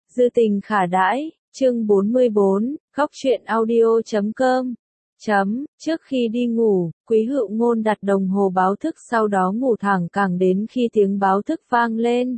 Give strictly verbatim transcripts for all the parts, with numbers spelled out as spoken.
Dư tình khả đãi, chương bốn mươi bốn, góc truyện audio chấm com. Chấm, trước khi đi ngủ, Quý Hựu Ngôn đặt đồng hồ báo thức sau đó ngủ thẳng càng đến khi tiếng báo thức vang lên.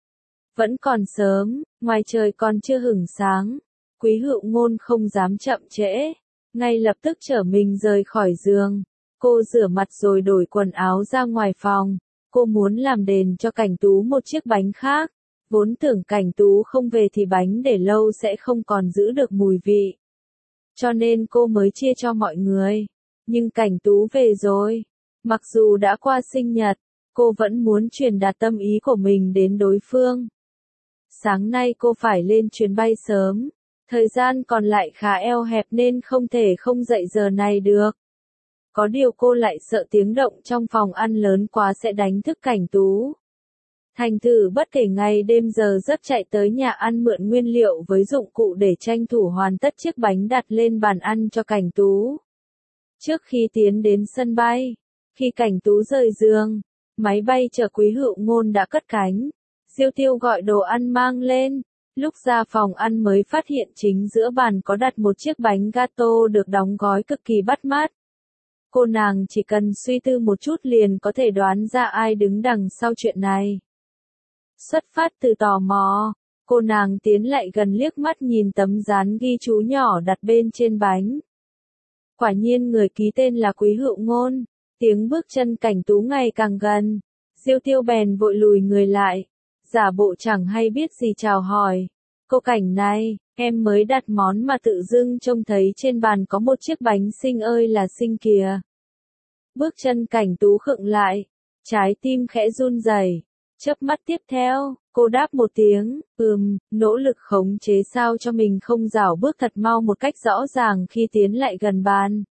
Vẫn còn sớm, ngoài trời còn chưa hửng sáng. Quý Hựu Ngôn không dám chậm trễ, ngay lập tức trở mình rời khỏi giường. Cô rửa mặt rồi đổi quần áo ra ngoài phòng. Cô muốn làm đền cho Cảnh Tú một chiếc bánh khác. Vốn tưởng Cảnh Tú không về thì bánh để lâu sẽ không còn giữ được mùi vị. Cho nên cô mới chia cho mọi người. Nhưng Cảnh Tú về rồi. Mặc dù đã qua sinh nhật, cô vẫn muốn truyền đạt tâm ý của mình đến đối phương. Sáng nay cô phải lên chuyến bay sớm. Thời gian còn lại khá eo hẹp nên không thể không dậy giờ này được. Có điều cô lại sợ tiếng động trong phòng ăn lớn quá sẽ đánh thức Cảnh Tú. Thành thử bất kể ngày đêm giờ giấc chạy tới nhà ăn mượn nguyên liệu với dụng cụ để tranh thủ hoàn tất chiếc bánh đặt lên bàn ăn cho Cảnh Tú. Trước khi tiến đến sân bay, khi Cảnh Tú rời giường, máy bay chở Quý Hựu Ngôn đã cất cánh. Diêu Tiêu gọi đồ ăn mang lên. Lúc ra phòng ăn mới phát hiện chính giữa bàn có đặt một chiếc bánh gato được đóng gói cực kỳ bắt mắt. Cô nàng chỉ cần suy tư một chút liền có thể đoán ra ai đứng đằng sau chuyện này. Xuất phát từ tò mò, cô nàng tiến lại gần liếc mắt nhìn tấm dán ghi chú nhỏ đặt bên trên bánh. Quả nhiên người ký tên là Quý Hựu Ngôn. Tiếng bước chân Cảnh Tú ngày càng gần. Diêu Tiêu bèn vội lùi người lại, giả bộ chẳng hay biết gì chào hỏi. Cô Cảnh này, em mới đặt món mà tự dưng trông thấy trên bàn có một chiếc bánh xinh ơi là xinh kìa. Bước chân Cảnh Tú khựng lại, trái tim khẽ run rẩy. Chớp mắt tiếp theo, cô đáp một tiếng, ừm, nỗ lực khống chế sao cho mình không rảo bước thật mau một cách rõ ràng khi tiến lại gần bàn.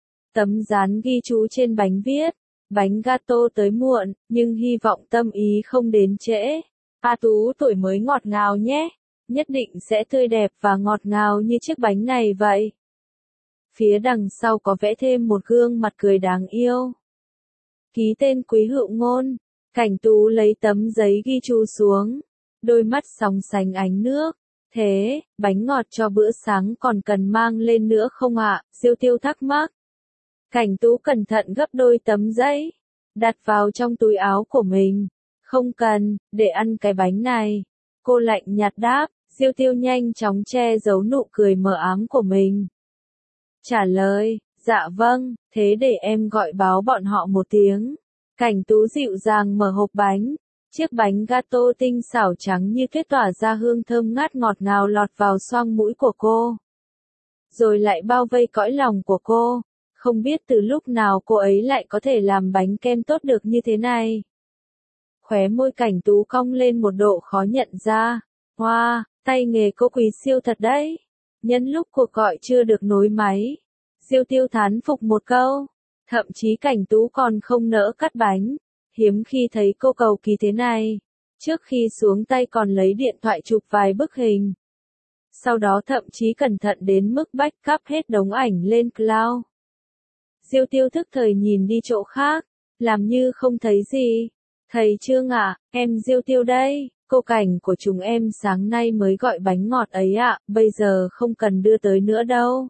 Tấm dán ghi chú trên bánh viết, bánh gato tới muộn, nhưng hy vọng tâm ý không đến trễ. A Tú tuổi mới ngọt ngào nhé, nhất định sẽ tươi đẹp và ngọt ngào như chiếc bánh này vậy. Phía đằng sau có vẽ thêm một gương mặt cười đáng yêu. Ký tên Quý Hựu Ngôn. Cảnh Tú lấy tấm giấy ghi chú xuống, đôi mắt sóng sánh ánh nước. Thế, bánh ngọt cho bữa sáng còn cần mang lên nữa không ạ? Diêu Tiêu thắc mắc. Cảnh Tú cẩn thận gấp đôi tấm giấy, đặt vào trong túi áo của mình. Không cần, để ăn cái bánh này. Cô lạnh nhạt đáp. Diêu Tiêu nhanh chóng che giấu nụ cười mờ ám của mình. Trả lời, dạ vâng, thế để em gọi báo bọn họ một tiếng. Cảnh Tú dịu dàng mở hộp bánh. Chiếc bánh gato tinh xảo trắng như tuyết tỏa ra hương thơm ngát ngọt ngào lọt vào xoang mũi của cô. Rồi lại bao vây cõi lòng của cô. Không biết từ lúc nào cô ấy lại có thể làm bánh kem tốt được như thế này. Khóe môi Cảnh Tú cong lên một độ khó nhận ra. Hoa, wow, tay nghề cô quý siêu thật đấy. Nhân lúc cuộc gọi chưa được nối máy, Diêu Tiêu thán phục một câu. Thậm chí Cảnh Tú còn không nỡ cắt bánh. Hiếm khi thấy cô cầu kỳ thế này. Trước khi xuống tay còn lấy điện thoại chụp vài bức hình. Sau đó thậm chí cẩn thận đến mức backup hết đống ảnh lên cloud. Diêu Tiêu thức thời nhìn đi chỗ khác, làm như không thấy gì. Thầy Trương ạ, à, em Diêu Tiêu đây, cô Cảnh của chúng em sáng nay mới gọi bánh ngọt ấy ạ, à, bây giờ không cần đưa tới nữa đâu.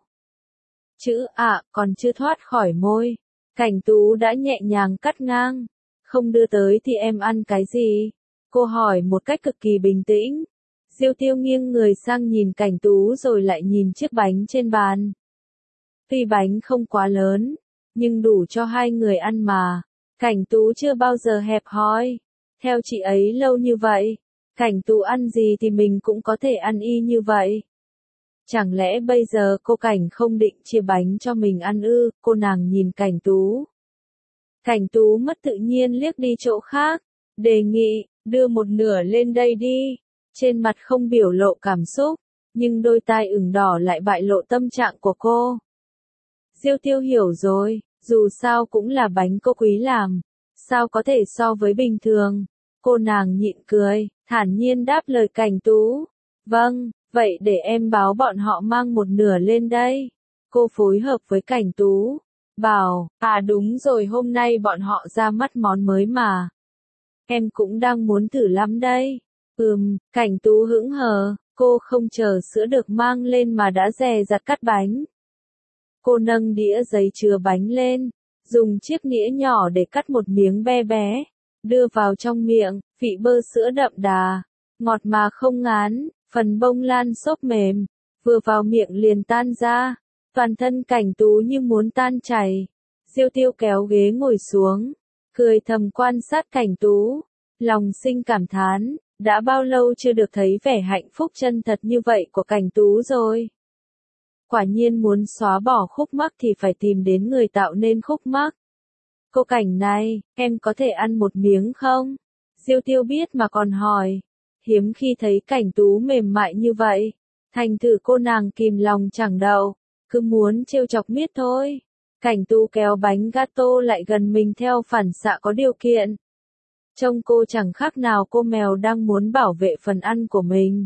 Chữ ạ à, còn chưa thoát khỏi môi. Cảnh Tú đã nhẹ nhàng cắt ngang. Không đưa tới thì em ăn cái gì? Cô hỏi một cách cực kỳ bình tĩnh. Diêu Tiêu nghiêng người sang nhìn Cảnh Tú rồi lại nhìn chiếc bánh trên bàn. Tuy bánh không quá lớn, nhưng đủ cho hai người ăn mà. Cảnh Tú chưa bao giờ hẹp hòi. Theo chị ấy lâu như vậy, Cảnh Tú ăn gì thì mình cũng có thể ăn y như vậy. Chẳng lẽ bây giờ cô Cảnh không định chia bánh cho mình ăn ư? Cô nàng nhìn Cảnh Tú. Cảnh Tú mất tự nhiên liếc đi chỗ khác. Đề nghị, đưa một nửa lên đây đi. Trên mặt không biểu lộ cảm xúc, nhưng đôi tai ửng đỏ lại bại lộ tâm trạng của cô. Diêu Tiêu hiểu rồi, dù sao cũng là bánh cô quý làm. Sao có thể so với bình thường? Cô nàng nhịn cười, thản nhiên đáp lời Cảnh Tú. Vâng, vậy để em báo bọn họ mang một nửa lên đây. Cô phối hợp với Cảnh Tú. Bảo, à đúng rồi hôm nay bọn họ ra mắt món mới mà. Em cũng đang muốn thử lắm đây. Ừm, Cảnh Tú hững hờ, Cô không chờ sữa được mang lên mà đã dè dặt cắt bánh. Cô nâng đĩa giấy chứa bánh lên, dùng chiếc nĩa nhỏ để cắt một miếng bé bé, đưa vào trong miệng, vị bơ sữa đậm đà, ngọt mà không ngán, phần bông lan xốp mềm, vừa vào miệng liền tan ra, toàn thân Cảnh Tú như muốn tan chảy. Diêu Tiêu kéo ghế ngồi xuống, cười thầm quan sát Cảnh Tú, lòng sinh cảm thán, đã bao lâu chưa được thấy vẻ hạnh phúc chân thật như vậy của Cảnh Tú rồi. Quả nhiên muốn xóa bỏ khúc mắc thì phải tìm đến người tạo nên khúc mắc. Cô Cảnh này, em có thể ăn một miếng không? Diêu Tiêu biết mà còn hỏi. Hiếm khi thấy Cảnh Tú mềm mại như vậy. Thành thử cô nàng kìm lòng chẳng đậu, cứ muốn trêu chọc miết thôi. Cảnh Tú kéo bánh gato lại gần mình theo phản xạ có điều kiện. Trông cô chẳng khác nào cô mèo đang muốn bảo vệ phần ăn của mình.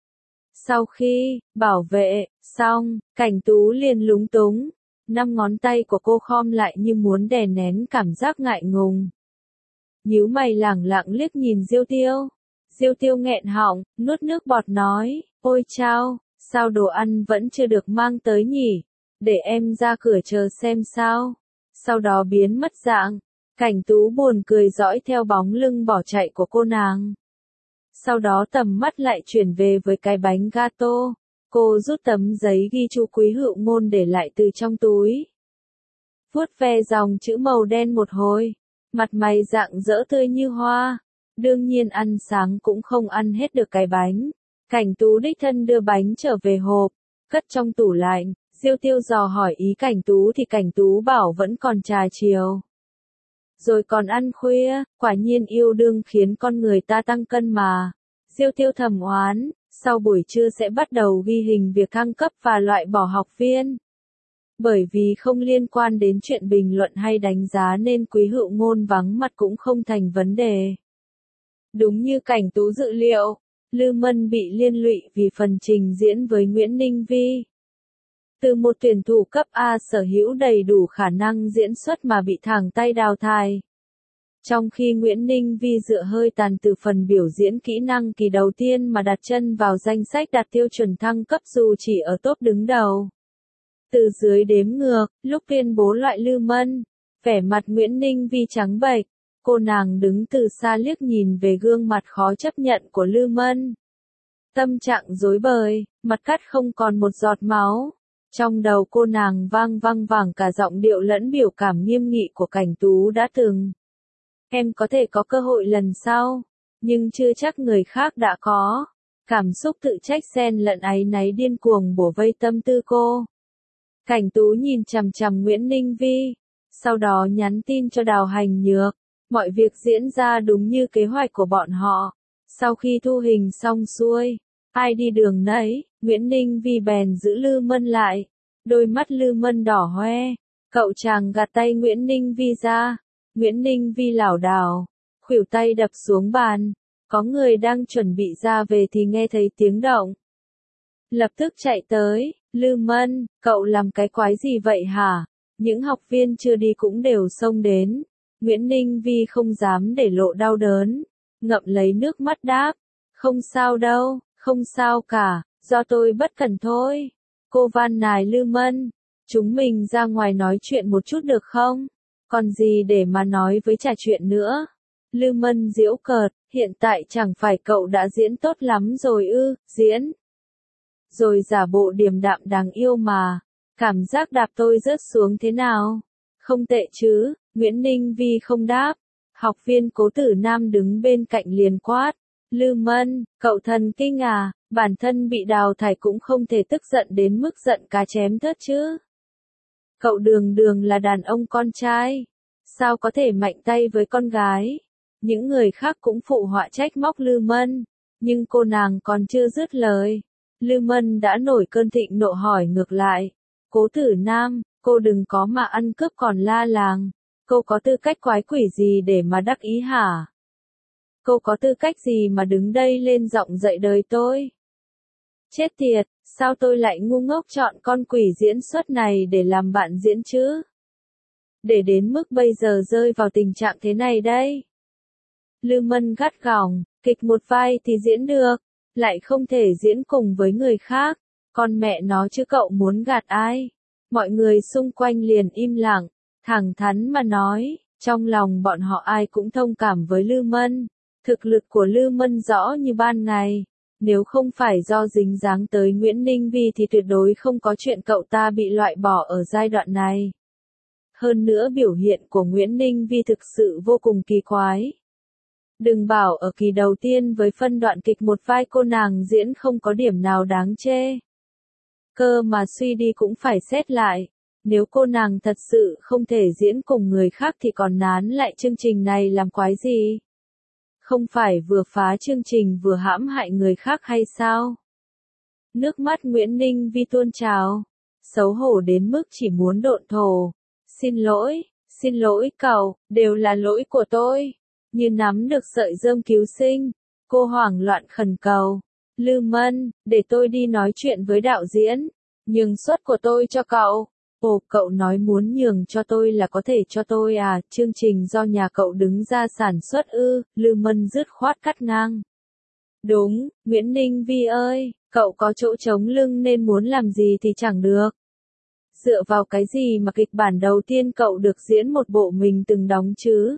Sau khi bảo vệ xong, Cảnh Tú liền lúng túng, năm ngón tay của cô khom lại như muốn đè nén cảm giác ngại ngùng. Nhíu mày lẳng lặng liếc nhìn Diêu Tiêu. Diêu Tiêu nghẹn họng, nuốt nước bọt nói, ôi chao, sao đồ ăn vẫn chưa được mang tới nhỉ? Để em ra cửa chờ xem sao. Sau đó biến mất dạng. Cảnh Tú buồn cười dõi theo bóng lưng bỏ chạy của cô nàng. Sau đó tầm mắt lại chuyển về với cái bánh gato. Cô rút tấm giấy ghi chú Quý Hựu Ngôn để lại từ trong túi. Vuốt ve dòng chữ màu đen một hồi. Mặt mày rạng rỡ tươi như hoa. Đương nhiên ăn sáng cũng không ăn hết được cái bánh. Cảnh Tú đích thân đưa bánh trở về hộp, cất trong tủ lạnh. Diêu Tiêu dò hỏi ý Cảnh Tú thì Cảnh Tú bảo vẫn còn trà chiều. Rồi còn ăn khuya, quả nhiên yêu đương khiến con người ta tăng cân mà. Diêu Tiêu thầm oán, sau buổi trưa sẽ bắt đầu ghi hình việc thăng cấp và loại bỏ học viên. Bởi vì không liên quan đến chuyện bình luận hay đánh giá nên Quý Hựu Ngôn vắng mặt cũng không thành vấn đề. Đúng như Cảnh Tú dự liệu, Lư Mân bị liên lụy vì phần trình diễn với Nguyễn Ninh Vi. Từ một tuyển thủ cấp A sở hữu đầy đủ khả năng diễn xuất mà bị thẳng tay đào thải. Trong khi Nguyễn Ninh Vi dựa hơi tàn từ phần biểu diễn kỹ năng kỳ đầu tiên mà đặt chân vào danh sách đạt tiêu chuẩn thăng cấp dù chỉ ở top đứng đầu. Từ dưới đếm ngược, lúc tuyên bố loại Lư Mân, vẻ mặt Nguyễn Ninh Vi trắng bệch, cô nàng đứng từ xa liếc nhìn về gương mặt khó chấp nhận của Lư Mân. Tâm trạng rối bời, mặt cắt không còn một giọt máu. Trong đầu cô nàng vang vang vẳng cả giọng điệu lẫn biểu cảm nghiêm nghị của Cảnh Tú đã từng. Em có thể có cơ hội lần sau, nhưng chưa chắc người khác đã có. Cảm xúc tự trách xen lẫn áy náy điên cuồng bủa vây tâm tư cô. Cảnh Tú nhìn chằm chằm Nguyễn Ninh Vi, sau đó nhắn tin cho Đào Hành Nhược. Mọi việc diễn ra đúng như kế hoạch của bọn họ. Sau khi thu hình xong xuôi, ai đi đường nấy, Nguyễn Ninh Vi bèn giữ Lư Mân lại. Đôi mắt Lư Mân đỏ hoe, cậu chàng gạt tay Nguyễn Ninh Vi ra. Nguyễn Ninh Vi lảo đảo, khuỷu tay đập xuống bàn. Có người đang chuẩn bị ra về thì nghe thấy tiếng động. Lập tức chạy tới, Lư Mân, cậu làm cái quái gì vậy hả? Những học viên chưa đi cũng đều xông đến. Nguyễn Ninh Vi không dám để lộ đau đớn, ngậm lấy nước mắt đáp, không sao đâu, không sao cả, do tôi bất cẩn thôi. Cô van nài Lư Mân, chúng mình ra ngoài nói chuyện một chút được không? Còn gì để mà nói với trò chuyện nữa? Lư Mân giễu cợt, hiện tại chẳng phải cậu đã diễn tốt lắm rồi ư, diễn. Rồi giả bộ điềm đạm đáng yêu mà, cảm giác đạp tôi rớt xuống thế nào? Không tệ chứ, Nguyễn Ninh Vi không đáp. Học viên Cố Tử Nam đứng bên cạnh liền quát. Lư Mân, cậu thần kinh à, bản thân bị đào thải cũng không thể tức giận đến mức giận cá chém thớt chứ. Cậu đường đường là đàn ông con trai, sao có thể mạnh tay với con gái? Những người khác cũng phụ họa trách móc Lư Mân, nhưng cô nàng còn chưa dứt lời. Lư Mân đã nổi cơn thịnh nộ hỏi ngược lại. Cố Tử Nam, cô đừng có mà ăn cướp còn la làng. Cô có tư cách quái quỷ gì để mà đắc ý hả? Cô có tư cách gì mà đứng đây lên giọng dạy đời tôi? Chết tiệt, sao tôi lại ngu ngốc chọn con quỷ diễn xuất này để làm bạn diễn chứ? Để đến mức bây giờ rơi vào tình trạng thế này đây. Lư Mân gắt gỏng, kịch một vai thì diễn được, lại không thể diễn cùng với người khác. Con mẹ nó chứ cậu muốn gạt ai? Mọi người xung quanh liền im lặng, thẳng thắn mà nói, trong lòng bọn họ ai cũng thông cảm với Lư Mân. Thực lực của Lư Mân rõ như ban ngày. Nếu không phải do dính dáng tới Nguyễn Ninh Vi thì tuyệt đối không có chuyện cậu ta bị loại bỏ ở giai đoạn này. Hơn nữa biểu hiện của Nguyễn Ninh Vi thực sự vô cùng kỳ quái. Đừng bảo ở kỳ đầu tiên với phân đoạn kịch một vai cô nàng diễn không có điểm nào đáng chê. Cơ mà suy đi cũng phải xét lại. Nếu cô nàng thật sự không thể diễn cùng người khác thì còn nán lại chương trình này làm quái gì? Không phải vừa phá chương trình vừa hãm hại người khác hay sao? Nước mắt Nguyễn Ninh Vi tuôn trào, xấu hổ đến mức chỉ muốn độn thổ. Xin lỗi, xin lỗi cậu, đều là lỗi của tôi. Như nắm được sợi rơm cứu sinh, cô hoảng loạn khẩn cầu. Lư Mân, để tôi đi nói chuyện với đạo diễn, nhường suất của tôi cho cậu. Ồ, cậu nói muốn nhường cho tôi là có thể cho tôi à, chương trình do nhà cậu đứng ra sản xuất ư, Lư Mân dứt khoát cắt ngang. Đúng, Nguyễn Ninh Vi ơi, cậu có chỗ trống lưng nên muốn làm gì thì chẳng được. Dựa vào cái gì mà kịch bản đầu tiên cậu được diễn một bộ mình từng đóng chứ?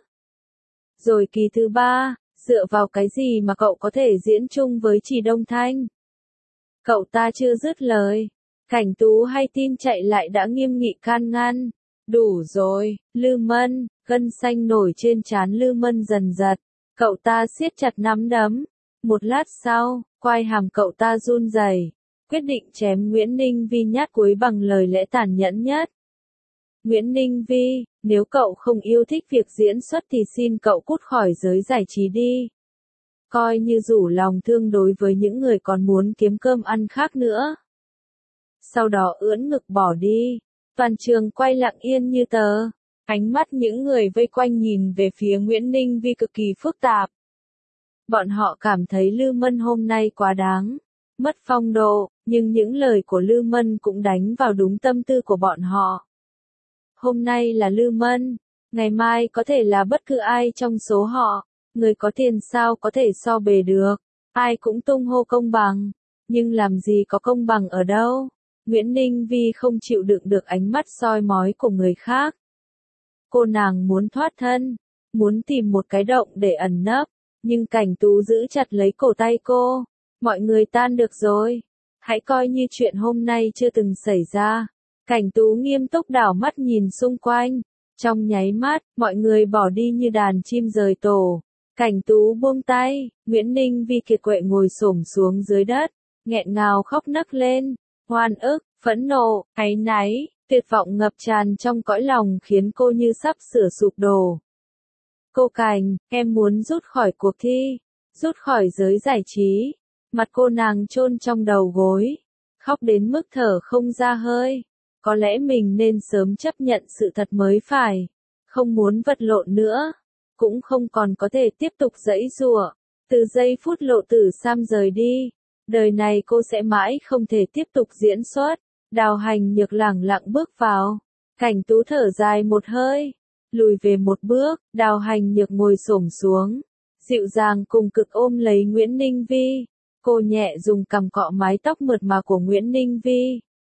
Rồi kỳ thứ ba, dựa vào cái gì mà cậu có thể diễn chung với Trì Đông Thanh? Cậu ta chưa dứt lời. Cảnh Tú hay tin chạy lại đã nghiêm nghị can ngăn. Đủ rồi, Lư Mân, gân xanh nổi trên trán Lư Mân dần giật. Cậu ta siết chặt nắm đấm. Một lát sau, quai hàm cậu ta run rẩy, quyết định chém Nguyễn Ninh Vi nhát cuối bằng lời lẽ tàn nhẫn nhất. Nguyễn Ninh Vi, nếu cậu không yêu thích việc diễn xuất thì xin cậu cút khỏi giới giải trí đi. Coi như rủ lòng thương đối với những người còn muốn kiếm cơm ăn khác nữa. Sau đó ưỡn ngực bỏ đi. Toàn trường quay lặng yên như tờ. Ánh mắt những người vây quanh nhìn về phía Nguyễn Ninh Vi cực kỳ phức tạp. Bọn họ cảm thấy Lư Mân hôm nay quá đáng, mất phong độ, nhưng những lời của Lư Mân cũng đánh vào đúng tâm tư của bọn họ. Hôm nay là Lư Mân, ngày mai có thể là bất cứ ai trong số họ, người có tiền sao có thể so bề được, ai cũng tung hô công bằng, nhưng làm gì có công bằng ở đâu. Nguyễn Ninh Vi không chịu đựng được ánh mắt soi mói của người khác. Cô nàng muốn thoát thân, muốn tìm một cái động để ẩn nấp, nhưng Cảnh Tú giữ chặt lấy cổ tay cô. Mọi người tan được rồi, hãy coi như chuyện hôm nay chưa từng xảy ra. Cảnh Tú nghiêm túc đảo mắt nhìn xung quanh. Trong nháy mắt, mọi người bỏ đi như đàn chim rời tổ. Cảnh Tú buông tay, Nguyễn Ninh Vi kiệt quệ ngồi xổm xuống dưới đất, nghẹn ngào khóc nấc lên. Oan ức, phẫn nộ, áy náy, tuyệt vọng ngập tràn trong cõi lòng khiến cô như sắp sửa sụp đổ. Cô Cảnh, em muốn rút khỏi cuộc thi, rút khỏi giới giải trí. Mặt cô nàng chôn trong đầu gối, khóc đến mức thở không ra hơi. Có lẽ mình nên sớm chấp nhận sự thật mới phải. Không muốn vật lộn nữa, cũng không còn có thể tiếp tục giãy giụa. Từ giây phút Lộ Tử Sam rời đi, đời này cô sẽ mãi không thể tiếp tục diễn xuất. Đào Hành Nhược lẳng lặng bước vào. Cảnh Tú thở dài một hơi, lùi về một bước. Đào Hành Nhược ngồi xổm xuống, dịu dàng cùng cực ôm lấy Nguyễn Ninh Vi. Cô nhẹ dùng cằm cọ mái tóc mượt mà của Nguyễn Ninh Vi,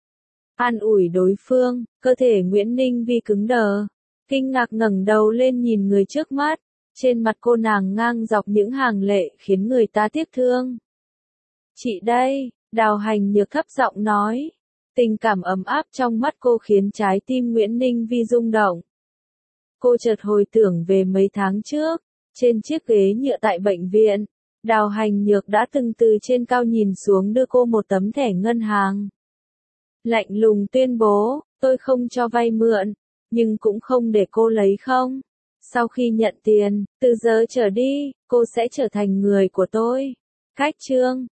an ủi đối phương. Cơ thể Nguyễn Ninh Vi cứng đờ, kinh ngạc ngẩng đầu lên nhìn người trước mắt. Trên mặt cô nàng ngang dọc những hàng lệ khiến người ta tiếc thương. Chị đây, Đào Hành Nhược thấp giọng nói. Tình cảm ấm áp trong mắt cô khiến trái tim Nguyễn Ninh Vi rung động. Cô chợt hồi tưởng về mấy tháng trước, trên chiếc ghế nhựa tại bệnh viện, Đào Hành Nhược đã từng từ trên cao nhìn xuống đưa cô một tấm thẻ ngân hàng. Lạnh lùng tuyên bố, tôi không cho vay mượn, nhưng cũng không để cô lấy không. Sau khi nhận tiền, từ giờ trở đi, cô sẽ trở thành người của tôi. Cách chương